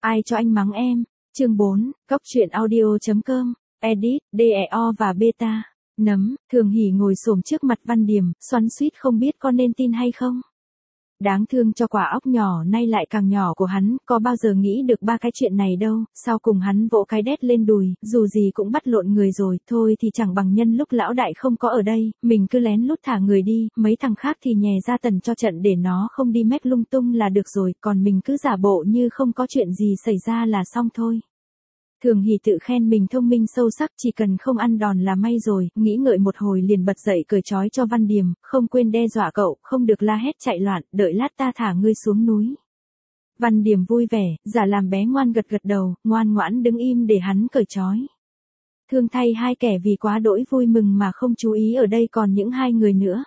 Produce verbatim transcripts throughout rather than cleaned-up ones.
Ai cho anh mắng em? Chương bốn, Cóc truyện audio.com, edit, đê e o và beta. Nấm, Thường Hỷ ngồi xổm trước mặt Văn Điềm, xoắn xuýt không biết có nên tin hay không. Đáng thương cho quả óc nhỏ nay lại càng nhỏ của hắn, có bao giờ nghĩ được ba cái chuyện này đâu, sau cùng hắn vỗ cái đét lên đùi, dù gì cũng bắt lộn người rồi, thôi thì chẳng bằng nhân lúc lão đại không có ở đây, mình cứ lén lút thả người đi, mấy thằng khác thì nhè ra tần cho trận để nó không đi mét lung tung là được rồi, còn mình cứ giả bộ như không có chuyện gì xảy ra là xong thôi. Thường Hỷ tự khen mình thông minh sâu sắc, chỉ cần không ăn đòn là may rồi, nghĩ ngợi một hồi liền bật dậy cởi trói cho Văn Điềm, không quên đe dọa cậu, không được la hét chạy loạn, đợi lát ta thả ngươi xuống núi. Văn Điềm vui vẻ, giả làm bé ngoan gật gật đầu, ngoan ngoãn đứng im để hắn cởi trói. Thương thay hai kẻ vì quá đỗi vui mừng mà không chú ý ở đây còn những hai người nữa.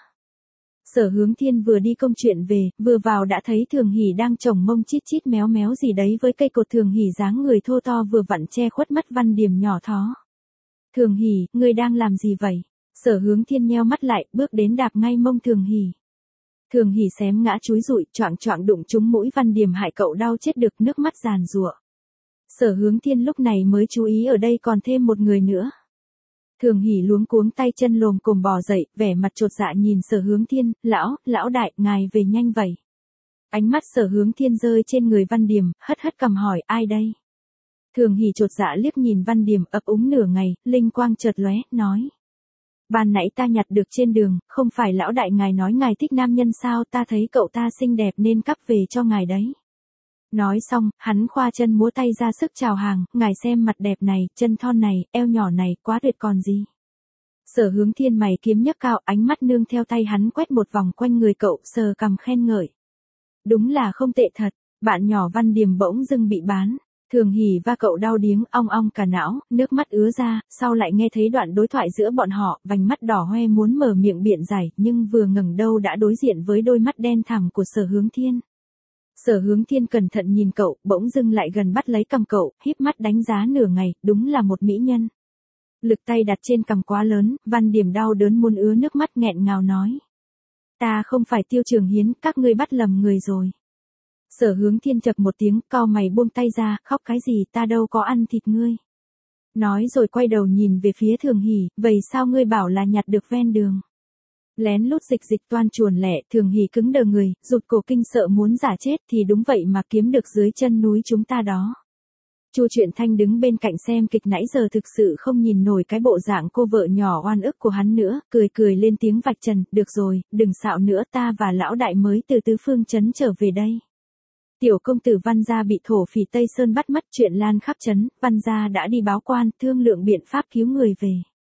Sở Hướng Thiên vừa đi công chuyện về, vừa vào đã thấy Thường Hỷ đang chồng mông chít chít méo méo gì đấy với cây cột. Thường Hỷ dáng người thô to vừa vặn che khuất mắt Văn Điềm nhỏ thó. Thường Hỷ, ngươi đang làm gì vậy? Sở Hướng Thiên nheo mắt lại, bước đến đạp ngay mông Thường Hỷ. Thường Hỷ xém ngã chúi rụi, choạng choạng đụng trúng mũi Văn Điềm hại cậu đau chết được, nước mắt giàn giụa. Sở Hướng Thiên lúc này mới chú ý ở đây còn thêm một người nữa. Thường Hỷ luống cuống tay chân lồm cồm bò dậy, vẻ mặt chột dạ nhìn Sở Hướng Thiên, lão, lão đại, ngài về nhanh vậy. Ánh mắt Sở Hướng Thiên rơi trên người Văn Điềm, hất hất cằm hỏi, ai đây? Thường Hỷ chột dạ liếc nhìn Văn Điềm ấp úng nửa ngày, linh quang chợt lóe, nói. Ban nãy ta nhặt được trên đường, không phải lão đại ngài nói ngài thích nam nhân sao, ta thấy cậu ta xinh đẹp nên cắp về cho ngài đấy. Nói xong, hắn khoa chân múa tay ra sức chào hàng, ngài xem mặt đẹp này, chân thon này, eo nhỏ này, quá tuyệt còn gì. Sở Hướng Thiên mày kiếm nhấc cao, ánh mắt nương theo tay hắn quét một vòng quanh người cậu, sờ cằm khen ngợi. Đúng là không tệ thật, bạn nhỏ Văn Điềm bỗng dưng bị bán. Thường Hỷ va cậu đau điếng ong ong cả não, nước mắt ứa ra, sau lại nghe thấy đoạn đối thoại giữa bọn họ, vành mắt đỏ hoe muốn mở miệng biện giải, nhưng vừa ngẩng đầu đã đối diện với đôi mắt đen thẳm của Sở Hướng Thiên. Sở Hướng Thiên cẩn thận nhìn cậu, bỗng dưng lại gần bắt lấy cằm cậu, híp mắt đánh giá nửa ngày, đúng là một mỹ nhân. Lực tay đặt trên cằm quá lớn, Văn Điềm đau đớn muốn ứa nước mắt nghẹn ngào nói. Ta không phải Tiêu Trường Hiến, các ngươi bắt lầm người rồi. Sở Hướng Thiên chập một tiếng, cau mày buông tay ra, khóc cái gì, ta đâu có ăn thịt ngươi. Nói rồi quay đầu nhìn về phía Thường Hỷ, vậy sao ngươi bảo là nhặt được ven đường. Lén lút dịch dịch toan chuồn lẻ, Thường Hỷ cứng đờ người, rụt cổ kinh sợ muốn giả chết, thì đúng vậy mà kiếm được dưới chân núi chúng ta đó. Chu Truyện Thanh đứng bên cạnh xem kịch nãy giờ thực sự không nhìn nổi cái bộ dạng cô vợ nhỏ oan ức của hắn nữa, cười cười lên tiếng vạch trần, được rồi, đừng xạo nữa, ta và lão đại mới từ tứ phương trấn trở về đây. Tiểu công tử Văn gia bị thổ phỉ Tây Sơn bắt mất, chuyện lan khắp trấn, Văn gia đã đi báo quan, thương lượng biện pháp cứu người về.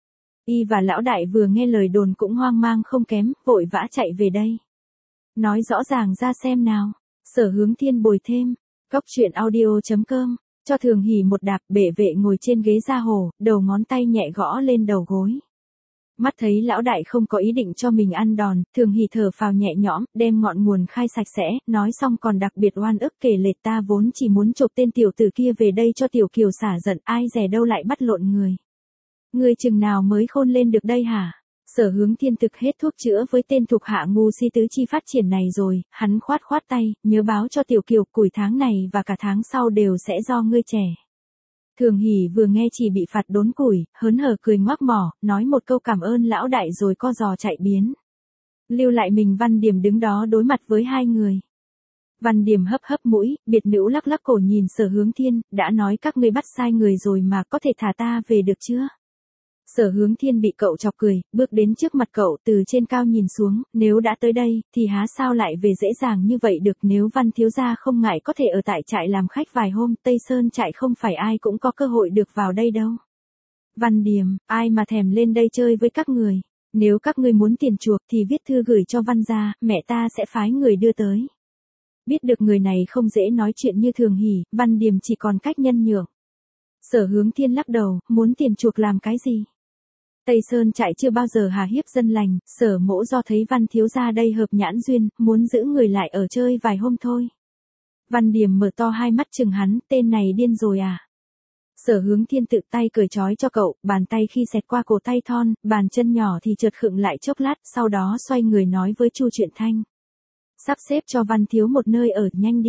Y và lão đại vừa nghe lời đồn cũng hoang mang không kém, vội vã chạy về đây. Nói rõ ràng ra xem nào. Sở Hướng Thiên bồi thêm. Cóc truyện audio.com. Cho Thường Hỷ một đạp, bệ vệ ngồi trên ghế da hồ, đầu ngón tay nhẹ gõ lên đầu gối. Mắt thấy lão đại không có ý định cho mình ăn đòn, Thường Hỷ thở phào nhẹ nhõm, đem ngọn nguồn khai sạch sẽ, nói xong còn đặc biệt oan ức kể lể, ta vốn chỉ muốn chộp tên tiểu tử kia về đây cho tiểu kiều xả giận, ai dè đâu lại bắt lộn người. Ngươi chừng nào mới khôn lên được đây hả? Sở Hướng Thiên thực hết thuốc chữa với tên thuộc hạ ngu si tứ chi phát triển này rồi, hắn khoát khoát tay, nhớ báo cho tiểu kiều, củi tháng này và cả tháng sau đều sẽ do ngươi trẻ. Thường Hỷ vừa nghe chỉ bị phạt đốn củi, hớn hở cười ngoác mỏ, nói một câu cảm ơn lão đại rồi co giò chạy biến. Lưu lại mình Văn Điềm đứng đó đối mặt với hai người. Văn Điềm hấp hấp mũi, biệt nữ lắc lắc cổ nhìn Sở Hướng Thiên, đã nói các ngươi bắt sai người rồi mà, có thể thả ta về được chưa? Sở Hướng Thiên bị cậu chọc cười, bước đến trước mặt cậu từ trên cao nhìn xuống, nếu đã tới đây, thì há sao lại về dễ dàng như vậy được, nếu Văn thiếu gia không ngại có thể ở tại trại làm khách vài hôm, Tây Sơn trại không phải ai cũng có cơ hội được vào đây đâu. Văn Điềm, ai mà thèm lên đây chơi với các người, nếu các ngươi muốn tiền chuộc thì viết thư gửi cho Văn gia, mẹ ta sẽ phái người đưa tới. Biết được người này không dễ nói chuyện như Thường Hỷ, Văn Điềm chỉ còn cách nhân nhượng. Sở Hướng Thiên lắc đầu, muốn tiền chuộc làm cái gì? Tây Sơn trại chưa bao giờ hà hiếp dân lành, Sở mỗ do thấy Văn thiếu gia đây hợp nhãn duyên, muốn giữ người lại ở chơi vài hôm thôi. Văn Điềm mở to hai mắt chừng hắn, tên này điên rồi à? Sở Hướng Thiên tự tay cởi trói cho cậu, bàn tay khi xẹt qua cổ tay thon, bàn chân nhỏ thì chợt khựng lại chốc lát, sau đó xoay người nói với Chu Truyện Thanh. Sắp xếp cho Văn thiếu một nơi ở, nhanh đi.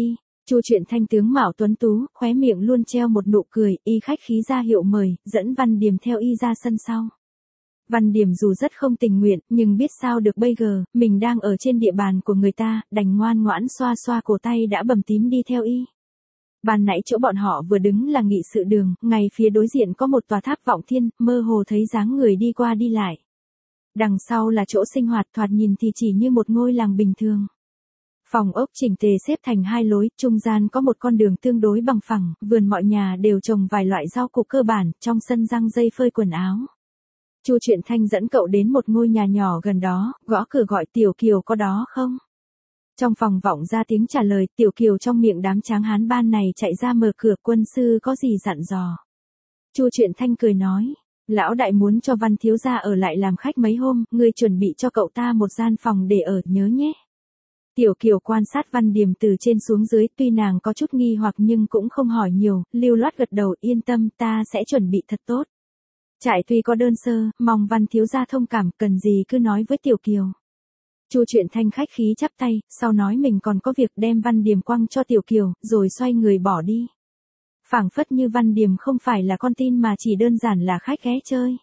Chu Truyện Thanh tướng mạo tuấn tú, khóe miệng luôn treo một nụ cười, y khách khí ra hiệu mời, dẫn Văn Điềm theo y ra sân sau. Văn Điềm dù rất không tình nguyện, nhưng biết sao được bây giờ, mình đang ở trên địa bàn của người ta, đành ngoan ngoãn xoa xoa cổ tay đã bầm tím đi theo y. Ban nãy chỗ bọn họ vừa đứng là nghị sự đường, ngay phía đối diện có một tòa tháp vọng thiên, mơ hồ thấy dáng người đi qua đi lại. Đằng sau là chỗ sinh hoạt, thoạt nhìn thì chỉ như một ngôi làng bình thường. Phòng ốc chỉnh tề xếp thành hai lối, trung gian có một con đường tương đối bằng phẳng, vườn mọi nhà đều trồng vài loại rau củ cơ bản, trong sân răng dây phơi quần áo. Chu Truyện Thanh dẫn cậu đến một ngôi nhà nhỏ gần đó, gõ cửa gọi Tiểu Kiều có đó không? Trong phòng vọng ra tiếng trả lời, Tiểu Kiều trong miệng đám tráng hán ban này chạy ra mở cửa, quân sư có gì dặn dò. Chu Truyện Thanh cười nói, lão đại muốn cho Văn thiếu gia ở lại làm khách mấy hôm, ngươi chuẩn bị cho cậu ta một gian phòng để ở, nhớ nhé. Tiểu Kiều quan sát Văn Điềm từ trên xuống dưới, tuy nàng có chút nghi hoặc nhưng cũng không hỏi nhiều, lưu loát gật đầu, yên tâm, ta sẽ chuẩn bị thật tốt. Trại tuy có đơn sơ, mong Văn thiếu gia thông cảm, cần gì cứ nói với Tiểu Kiều. Chu Truyện Thanh khách khí chắp tay, sau nói mình còn có việc, đem Văn Điềm quăng cho Tiểu Kiều, rồi xoay người bỏ đi. Phảng phất như Văn Điềm không phải là con tin mà chỉ đơn giản là khách ghé chơi.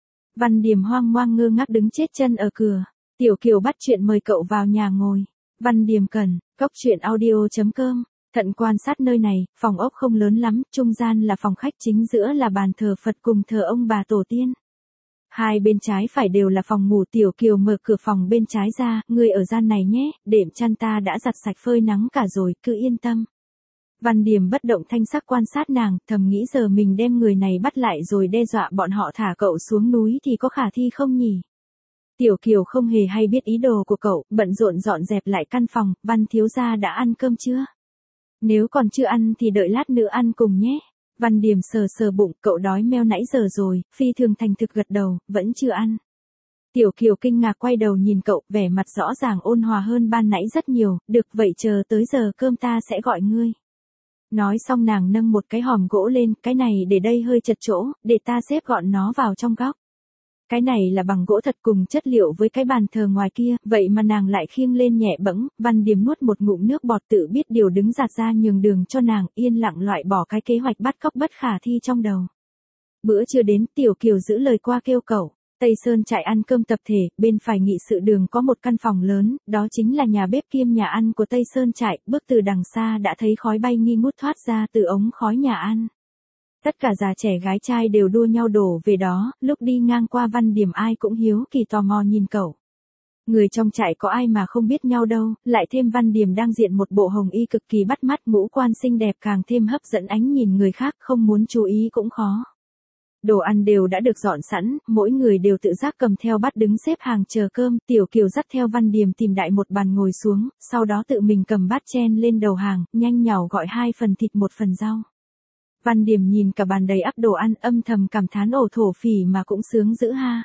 Văn Điềm hoang mang ngơ ngác đứng chết chân ở cửa. Tiểu Kiều bắt chuyện mời cậu vào nhà ngồi. Văn Điềm cần, cốc truyện audio chấm com. Thận quan sát nơi này, phòng ốc không lớn lắm, trung gian là phòng khách, chính giữa là bàn thờ Phật cùng thờ ông bà tổ tiên. Hai bên trái phải đều là phòng ngủ. Tiểu Kiều mở cửa phòng bên trái ra, ngươi ở gian này nhé, đệm chăn ta đã giặt sạch phơi nắng cả rồi, cứ yên tâm. Văn Điềm bất động thanh sắc quan sát nàng, thầm nghĩ giờ mình đem người này bắt lại rồi đe dọa bọn họ thả cậu xuống núi thì có khả thi không nhỉ? Tiểu Kiều không hề hay biết ý đồ của cậu, bận rộn dọn dẹp lại căn phòng. Văn thiếu gia đã ăn cơm chưa? Nếu còn chưa ăn thì đợi lát nữa ăn cùng nhé. Văn Điềm sờ sờ bụng, cậu đói meo nãy giờ rồi, phi thường thành thực gật đầu, vẫn chưa ăn. Tiểu Kiều kinh ngạc quay đầu nhìn cậu, vẻ mặt rõ ràng ôn hòa hơn ban nãy rất nhiều, được vậy chờ tới giờ cơm ta sẽ gọi ngươi. Nói xong nàng nâng một cái hòm gỗ lên, cái này để đây hơi chật chỗ, để ta xếp gọn nó vào trong góc. Cái này là bằng gỗ thật cùng chất liệu với cái bàn thờ ngoài kia, vậy mà nàng lại khiêng lên nhẹ bẫng. Văn Điềm nuốt một ngụm nước bọt, tự biết điều đứng giạt ra nhường đường cho nàng, yên lặng loại bỏ cái kế hoạch bắt cóc bất khả thi trong đầu. Bữa trưa đến, Tiểu Kiều giữ lời qua kêu cậu. Tây Sơn trại ăn cơm tập thể, bên phải nghị sự đường có một căn phòng lớn, đó chính là nhà bếp kiêm nhà ăn của Tây Sơn trại, bước từ đằng xa đã thấy khói bay nghi ngút thoát ra từ ống khói nhà ăn. Tất cả già trẻ gái trai đều đua nhau đổ về đó, lúc đi ngang qua Văn Điềm ai cũng hiếu kỳ tò mò nhìn cậu. Người trong trại có ai mà không biết nhau đâu, lại thêm Văn Điềm đang diện một bộ hồng y cực kỳ bắt mắt, ngũ quan xinh đẹp càng thêm hấp dẫn ánh nhìn người khác, không muốn chú ý cũng khó. Đồ ăn đều đã được dọn sẵn, mỗi người đều tự giác cầm theo bát đứng xếp hàng chờ cơm. Tiểu Kiều dắt theo Văn Điềm tìm đại một bàn ngồi xuống, sau đó tự mình cầm bát chen lên đầu hàng, nhanh nhảu gọi hai phần thịt một phần rau. Văn Điềm nhìn cả bàn đầy ắp đồ ăn, âm thầm cảm thán ổ thổ phỉ mà cũng sướng dữ ha.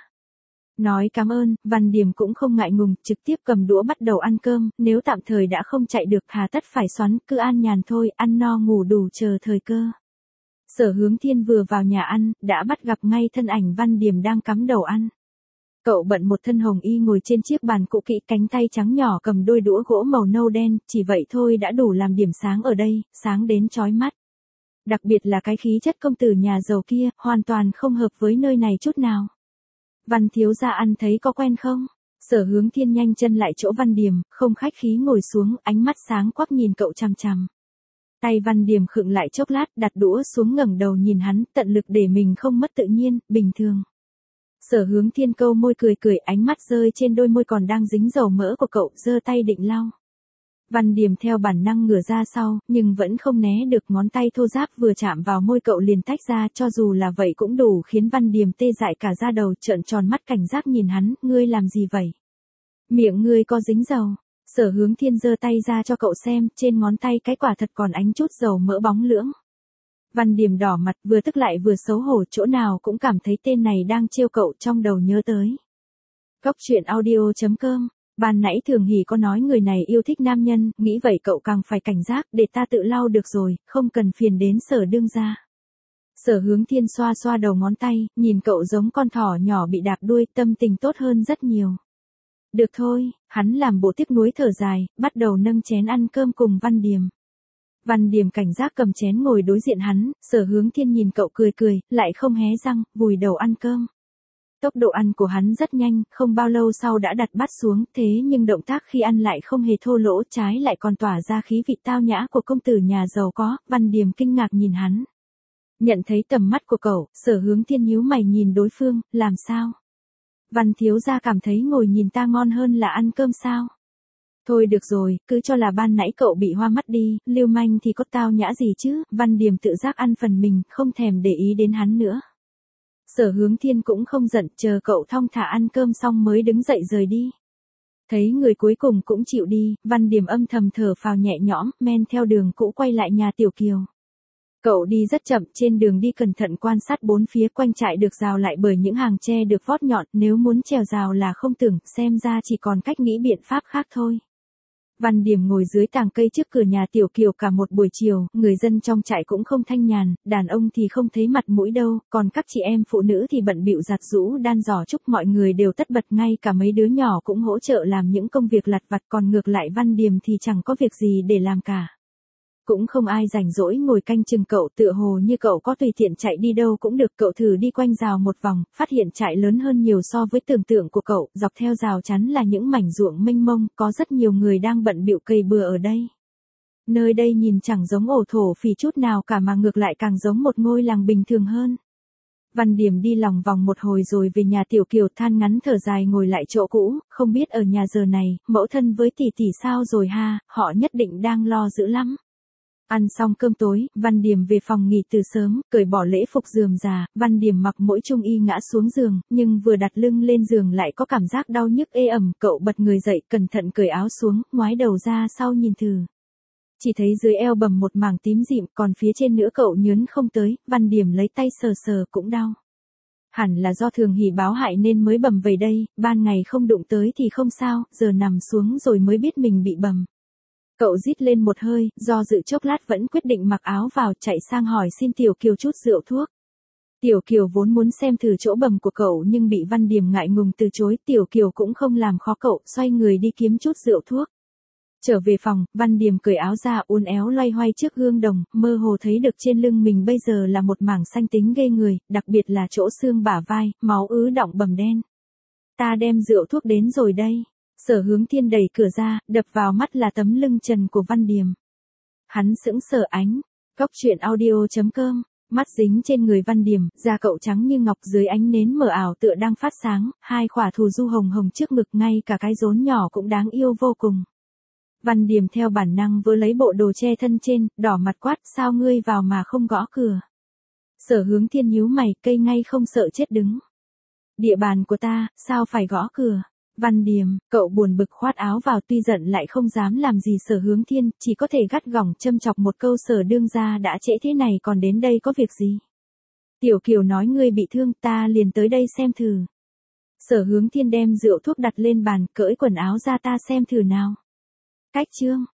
Nói cảm ơn, Văn Điềm cũng không ngại ngùng, trực tiếp cầm đũa bắt đầu ăn cơm, nếu tạm thời đã không chạy được hà tất phải xoắn, cứ an nhàn thôi, ăn no ngủ đủ chờ thời cơ. Sở Hướng Thiên vừa vào nhà ăn, đã bắt gặp ngay thân ảnh Văn Điềm đang cắm đầu ăn. Cậu bận một thân hồng y ngồi trên chiếc bàn cũ kỹ, cánh tay trắng nhỏ cầm đôi đũa gỗ màu nâu đen, chỉ vậy thôi đã đủ làm điểm sáng ở đây, sáng đến chói mắt. Đặc biệt là cái khí chất công tử nhà giàu kia, hoàn toàn không hợp với nơi này chút nào. Văn thiếu gia ăn thấy có quen không? Sở Hướng Thiên nhanh chân lại chỗ Văn Điềm, không khách khí ngồi xuống, ánh mắt sáng quắc nhìn cậu chằm chằm. Tay Văn Điềm khựng lại chốc lát, đặt đũa xuống ngẩng đầu nhìn hắn, tận lực để mình không mất tự nhiên, bình thường. Sở Hướng Thiên câu môi cười cười, ánh mắt rơi trên đôi môi còn đang dính dầu mỡ của cậu, giơ tay định lau. Văn Điềm theo bản năng ngửa ra sau, nhưng vẫn không né được, ngón tay thô ráp vừa chạm vào môi cậu liền tách ra, cho dù là vậy cũng đủ khiến Văn Điềm tê dại cả da đầu, trợn tròn mắt cảnh giác nhìn hắn, ngươi làm gì vậy? Miệng ngươi có dính dầu. Sở Hướng Thiên giơ tay ra cho cậu xem, trên ngón tay cái quả thật còn ánh chút dầu mỡ bóng lưỡng. Văn Điềm đỏ mặt, vừa tức lại vừa xấu hổ, chỗ nào cũng cảm thấy tên này đang trêu cậu, trong đầu nhớ tới. Cốc truyện audio chấm com. Ban nãy Thường Hỷ có nói người này yêu thích nam nhân, nghĩ vậy cậu càng phải cảnh giác, để ta tự lau được rồi, không cần phiền đến Sở đương gia. Sở Hướng Thiên xoa xoa đầu ngón tay, nhìn cậu giống con thỏ nhỏ bị đạp đuôi, tâm tình tốt hơn rất nhiều. Được thôi, hắn làm bộ tiếc nuối thở dài, bắt đầu nâng chén ăn cơm cùng Văn Điềm. Văn Điềm cảnh giác cầm chén ngồi đối diện hắn, Sở Hướng Thiên nhìn cậu cười cười, lại không hé răng, vùi đầu ăn cơm. Tốc độ ăn của hắn rất nhanh, không bao lâu sau đã đặt bát xuống, thế nhưng động tác khi ăn lại không hề thô lỗ, trái lại còn tỏa ra khí vị tao nhã của công tử nhà giàu có. Văn Điềm kinh ngạc nhìn hắn. Nhận thấy tầm mắt của cậu, Sở Hướng Thiên nhíu mày nhìn đối phương, làm sao? Văn thiếu gia cảm thấy ngồi nhìn ta ngon hơn là ăn cơm sao? Thôi được rồi, cứ cho là ban nãy cậu bị hoa mắt đi, lưu manh thì có tao nhã gì chứ? Văn Điềm tự giác ăn phần mình, không thèm để ý đến hắn nữa. Sở Hướng Thiên cũng không giận, chờ cậu thong thả ăn cơm xong mới đứng dậy rời đi. Thấy người cuối cùng cũng chịu đi, Văn Điềm âm thầm thở phào nhẹ nhõm, men theo đường cũ quay lại nhà Tiểu Kiều. Cậu đi rất chậm, trên đường đi cẩn thận quan sát bốn phía, quanh trại được rào lại bởi những hàng tre được vót nhọn, nếu muốn trèo rào là không tưởng, xem ra chỉ còn cách nghĩ biện pháp khác thôi. Văn Điềm ngồi dưới tàng cây trước cửa nhà Tiểu Kiều cả một buổi chiều, người dân trong trại cũng không thanh nhàn, đàn ông thì không thấy mặt mũi đâu, còn các chị em phụ nữ thì bận bịu giặt giũ đan giỏ trúc, mọi người đều tất bật, ngay cả mấy đứa nhỏ cũng hỗ trợ làm những công việc lặt vặt, còn ngược lại Văn Điềm thì chẳng có việc gì để làm cả. Cũng không ai rảnh rỗi ngồi canh chừng cậu, tựa hồ như cậu có tùy tiện chạy đi đâu cũng được. Cậu thử đi quanh rào một vòng, phát hiện trại lớn hơn nhiều so với tưởng tượng của cậu, dọc theo rào chắn là những mảnh ruộng mênh mông, có rất nhiều người đang bận bịu cày bừa ở đây. Nơi đây nhìn chẳng giống ổ thổ phỉ chút nào cả mà ngược lại càng giống một ngôi làng bình thường hơn. Văn Điềm đi lòng vòng một hồi rồi về nhà Tiểu Kiều, than ngắn thở dài ngồi lại chỗ cũ, không biết ở nhà giờ này, mẫu thân với tỷ tỷ sao rồi ha, họ nhất định đang lo dữ lắm. Ăn xong cơm tối, Văn Điềm về phòng nghỉ từ sớm, cởi bỏ lễ phục rườm rà, Văn Điềm mặc mỗi trung y ngã xuống giường, nhưng vừa đặt lưng lên giường lại có cảm giác đau nhức ê ẩm, cậu bật người dậy, cẩn thận cởi áo xuống, ngoái đầu ra sau nhìn thử. Chỉ thấy dưới eo bầm một mảng tím dịm, còn phía trên nữa cậu nhớn không tới, Văn Điềm lấy tay sờ sờ cũng đau. Hẳn là do Thường Hỷ báo hại nên mới bầm về đây, ban ngày không đụng tới thì không sao, giờ nằm xuống rồi mới biết mình bị bầm. Cậu rít lên một hơi, do dự chốc lát vẫn quyết định mặc áo vào, chạy sang hỏi xin Tiểu Kiều chút rượu thuốc. Tiểu Kiều vốn muốn xem thử chỗ bầm của cậu nhưng bị Văn Điềm ngại ngùng từ chối, Tiểu Kiều cũng không làm khó cậu, xoay người đi kiếm chút rượu thuốc. Trở về phòng, Văn Điềm cởi áo ra uốn éo loay hoay trước gương đồng, mơ hồ thấy được trên lưng mình bây giờ là một mảng xanh tính ghê người, đặc biệt là chỗ xương bả vai, máu ứ đọng bầm đen. Ta đem rượu thuốc đến rồi đây. Sở Hướng Thiên đẩy cửa ra, đập vào mắt là tấm lưng trần của Văn Điềm. Hắn sững sờ ánh, góc truyện audio chấm com, mắt dính trên người Văn Điềm, da cậu trắng như ngọc dưới ánh nến mờ ảo tựa đang phát sáng, hai khỏa thù du hồng hồng trước ngực, ngay cả cái rốn nhỏ cũng đáng yêu vô cùng. Văn Điềm theo bản năng vớ lấy bộ đồ che thân trên, đỏ mặt quát, sao ngươi vào mà không gõ cửa. Sở Hướng Thiên nhíu mày, cây ngay không sợ chết đứng. Địa bàn của ta, sao phải gõ cửa. Văn Điềm, cậu buồn bực khoát áo vào, tuy giận lại không dám làm gì Sở Hướng Thiên, chỉ có thể gắt gỏng châm chọc một câu, Sở đương gia đã trễ thế này còn đến đây có việc gì. Tiểu Kiều nói ngươi bị thương, ta liền tới đây xem thử. Sở Hướng Thiên đem rượu thuốc đặt lên bàn, cởi quần áo ra, ta xem thử nào. Cách chương.